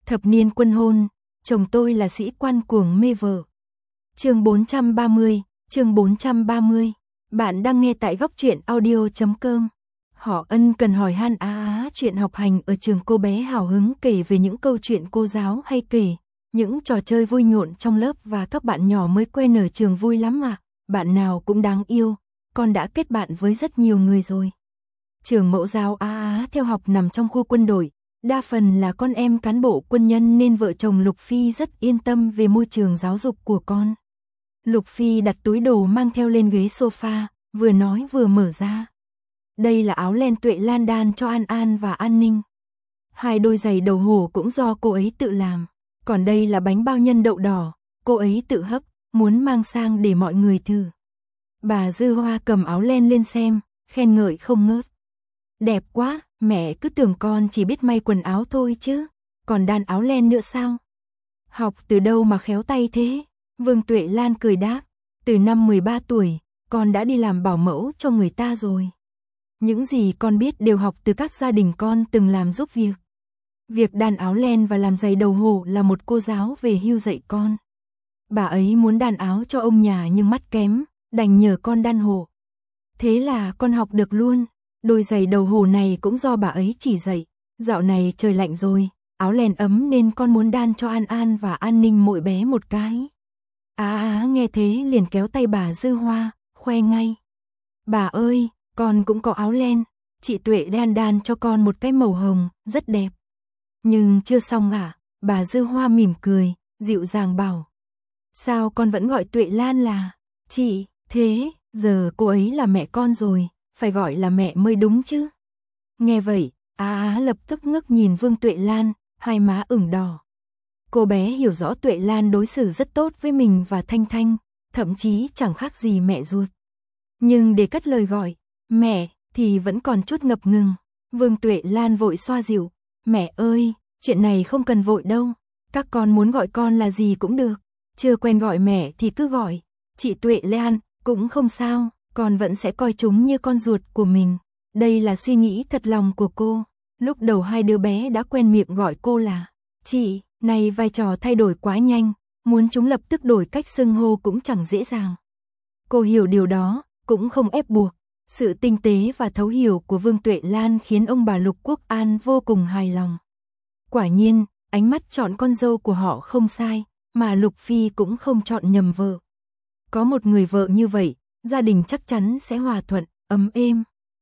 Thập niên quân hôn, chồng tôi là sĩ quan cuồng mê vợ. Chương 430, chương 430. Bạn đang nghe tại góc truyện audio.com. Họ ân cần hỏi han chuyện học hành ở trường. Cô bé hào hứng kể về những câu chuyện cô giáo hay kể, những trò chơi vui nhộn trong lớp và các bạn nhỏ mới quen ở trường vui lắm ạ. Bạn nào cũng đáng yêu, con đã kết bạn với rất nhiều người rồi. Trường mẫu giáo theo học nằm trong khu quân đội, đa phần là con em cán bộ quân nhân nên vợ chồng Lục Phi rất yên tâm về môi trường giáo dục của con. Lục Phi đặt túi đồ mang theo lên ghế sofa, vừa nói vừa mở ra. Đây là áo len Tuệ Lan đan cho An An và An Ninh. 2 đôi giày đầu hổ cũng do cô ấy tự làm. Còn đây là bánh bao nhân đậu đỏ, cô ấy tự hấp, muốn mang sang để mọi người thử. Bà Dư Hoa cầm áo len lên xem, khen ngợi không ngớt. Đẹp quá, mẹ cứ tưởng con chỉ biết may quần áo thôi chứ, còn đan áo len nữa sao? Học từ đâu mà khéo tay thế? Vương Tuệ Lan cười đáp, từ năm 13 tuổi, con đã đi làm bảo mẫu cho người ta rồi. Những gì con biết đều học từ các gia đình con từng làm giúp việc. Việc đan áo len và làm giày đầu hổ là một cô giáo về hưu dạy con. Bà ấy muốn đan áo cho ông nhà nhưng mắt kém, đành nhờ con đan hộ. Thế là con học được luôn. Đôi giày đầu hổ này cũng do bà ấy chỉ dạy. Dạo này trời lạnh rồi, áo len ấm nên con muốn đan cho An An và An Ninh mỗi bé một cái. Nghe thế liền kéo tay bà Dư Hoa, khoe ngay. Bà ơi, con cũng có áo len, chị Tuệ đan cho con một cái màu hồng, rất đẹp. Nhưng chưa xong bà Dư Hoa mỉm cười, dịu dàng bảo. Sao con vẫn gọi Tuệ Lan là chị, thế, giờ cô ấy là mẹ con rồi, phải gọi là mẹ mới đúng chứ. Nghe vậy, lập tức ngước nhìn Vương Tuệ Lan, hai má ửng đỏ. Cô bé hiểu rõ Tuệ Lan đối xử rất tốt với mình và Thanh Thanh, thậm chí chẳng khác gì mẹ ruột. Nhưng để cất lời gọi, mẹ, thì vẫn còn chút ngập ngừng. Vương Tuệ Lan vội xoa dịu. Mẹ ơi, chuyện này không cần vội đâu. Các con muốn gọi con là gì cũng được. Chưa quen gọi mẹ thì cứ gọi. Chị Tuệ Lan, cũng không sao, con vẫn sẽ coi chúng như con ruột của mình. Đây là suy nghĩ thật lòng của cô. Lúc đầu 2 đứa bé đã quen miệng gọi cô là chị, này vai trò thay đổi quá nhanh, muốn chúng lập tức đổi cách xưng hô cũng chẳng dễ dàng. Cô hiểu điều đó, cũng không ép buộc. Sự tinh tế và thấu hiểu của Vương Tuệ Lan khiến ông bà Lục Quốc An vô cùng hài lòng. Quả nhiên, ánh mắt chọn con dâu của họ không sai, mà Lục Phi cũng không chọn nhầm vợ. Có một người vợ như vậy, gia đình chắc chắn sẽ hòa thuận, ấm êm.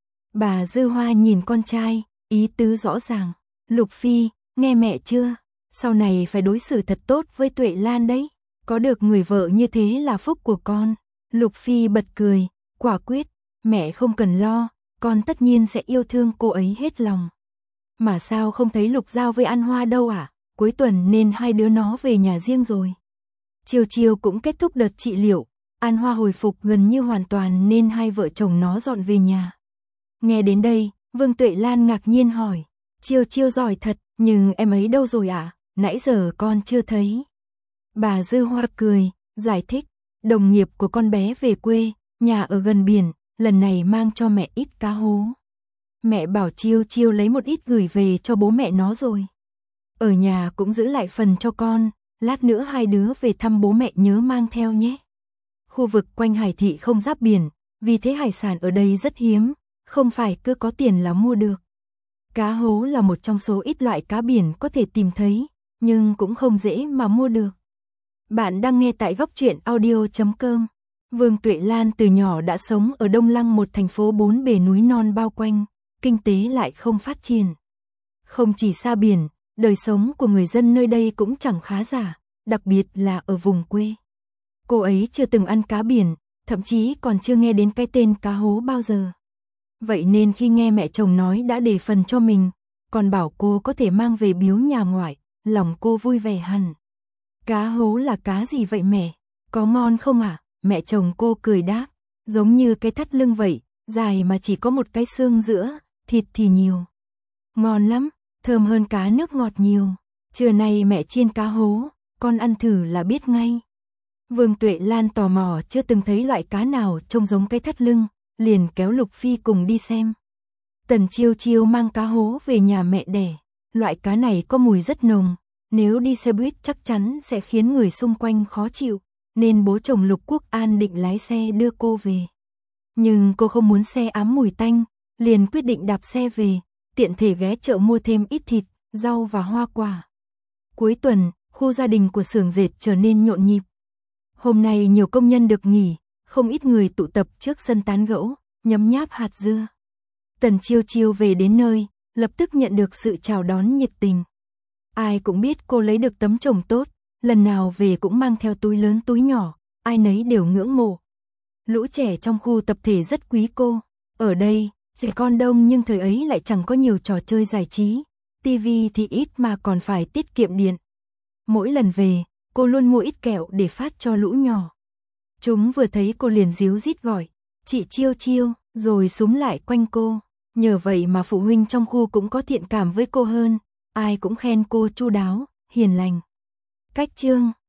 Bà Dư Hoa nhìn con trai, ý tứ rõ ràng. Lục Phi, nghe mẹ chưa? Sau này phải đối xử thật tốt với Tuệ Lan đấy. Có được người vợ như thế là phúc của con. Lục Phi bật cười, quả quyết. Mẹ không cần lo, con tất nhiên sẽ yêu thương cô ấy hết lòng. Mà sao không thấy Lục Giao với An Hoa đâu Cuối tuần nên 2 đứa nó về nhà riêng rồi. Chiều cũng kết thúc đợt trị liệu, An Hoa hồi phục gần như hoàn toàn nên 2 vợ chồng nó dọn về nhà. Nghe đến đây, Vương Tuệ Lan ngạc nhiên hỏi, Chiều giỏi thật, nhưng em ấy đâu rồi nãy giờ con chưa thấy. Bà Dư Hoa cười, giải thích, đồng nghiệp của con bé về quê, nhà ở gần biển, lần này mang cho mẹ ít cá hố. Mẹ bảo Chiều lấy một ít gửi về cho bố mẹ nó rồi. Ở nhà cũng giữ lại phần cho con, lát nữa 2 đứa về thăm bố mẹ nhớ mang theo nhé. Khu vực quanh Hải Thị không giáp biển, vì thế hải sản ở đây rất hiếm, không phải cứ có tiền là mua được. Cá hố là một trong số ít loại cá biển có thể tìm thấy, nhưng cũng không dễ mà mua được. Bạn đang nghe tại góc truyện audio.com. Vương Tuệ Lan từ nhỏ đã sống ở Đông Lăng, một thành phố 4 bề núi non bao quanh, kinh tế lại không phát triển. Không chỉ xa biển, đời sống của người dân nơi đây cũng chẳng khá giả, đặc biệt là ở vùng quê. Cô ấy chưa từng ăn cá biển, thậm chí còn chưa nghe đến cái tên cá hố bao giờ. Vậy nên khi nghe mẹ chồng nói đã để phần cho mình, còn bảo cô có thể mang về biếu nhà ngoại, lòng cô vui vẻ hẳn. Cá hố là cá gì vậy mẹ? Có ngon không Mẹ chồng cô cười đáp, giống như cái thắt lưng vậy, dài mà chỉ có một cái xương giữa, thịt thì nhiều. Ngon lắm, thơm hơn cá nước ngọt nhiều. Trưa nay mẹ chiên cá hố, con ăn thử là biết ngay. Vương Tuệ Lan tò mò chưa từng thấy loại cá nào trông giống cái thắt lưng, liền kéo Lục Phi cùng đi xem. Tần Chiêu mang cá hố về nhà mẹ đẻ. Loại cá này có mùi rất nồng, Nếu đi xe buýt chắc chắn sẽ khiến người xung quanh khó chịu, nên bố chồng Lục Quốc An định lái xe đưa cô về. Nhưng cô không muốn xe ám mùi tanh, liền quyết định đạp xe về, tiện thể ghé chợ mua thêm ít thịt, rau và hoa quả. Cuối tuần, khu gia đình của xưởng dệt trở nên nhộn nhịp. Hôm nay nhiều công nhân được nghỉ, không ít người tụ tập trước sân tán gẫu, nhấm nháp hạt dưa. Tần Chiêu Chiêu về đến nơi, lập tức nhận được sự chào đón nhiệt tình. Ai cũng biết cô lấy được tấm chồng tốt, lần nào về cũng mang theo túi lớn túi nhỏ, ai nấy đều ngưỡng mộ. Lũ trẻ trong khu tập thể rất quý cô. Ở đây, trẻ con đông nhưng thời ấy lại chẳng có nhiều trò chơi giải trí, tivi thì ít mà còn phải tiết kiệm điện. Mỗi lần về, cô luôn mua ít kẹo để phát cho lũ nhỏ. Chúng vừa thấy cô liền ríu rít gọi, chị Chiêu Chiêu, rồi xúm lại quanh cô. Nhờ vậy mà phụ huynh trong khu cũng có thiện cảm với cô hơn, ai cũng khen cô chu đáo, hiền lành. Cách chương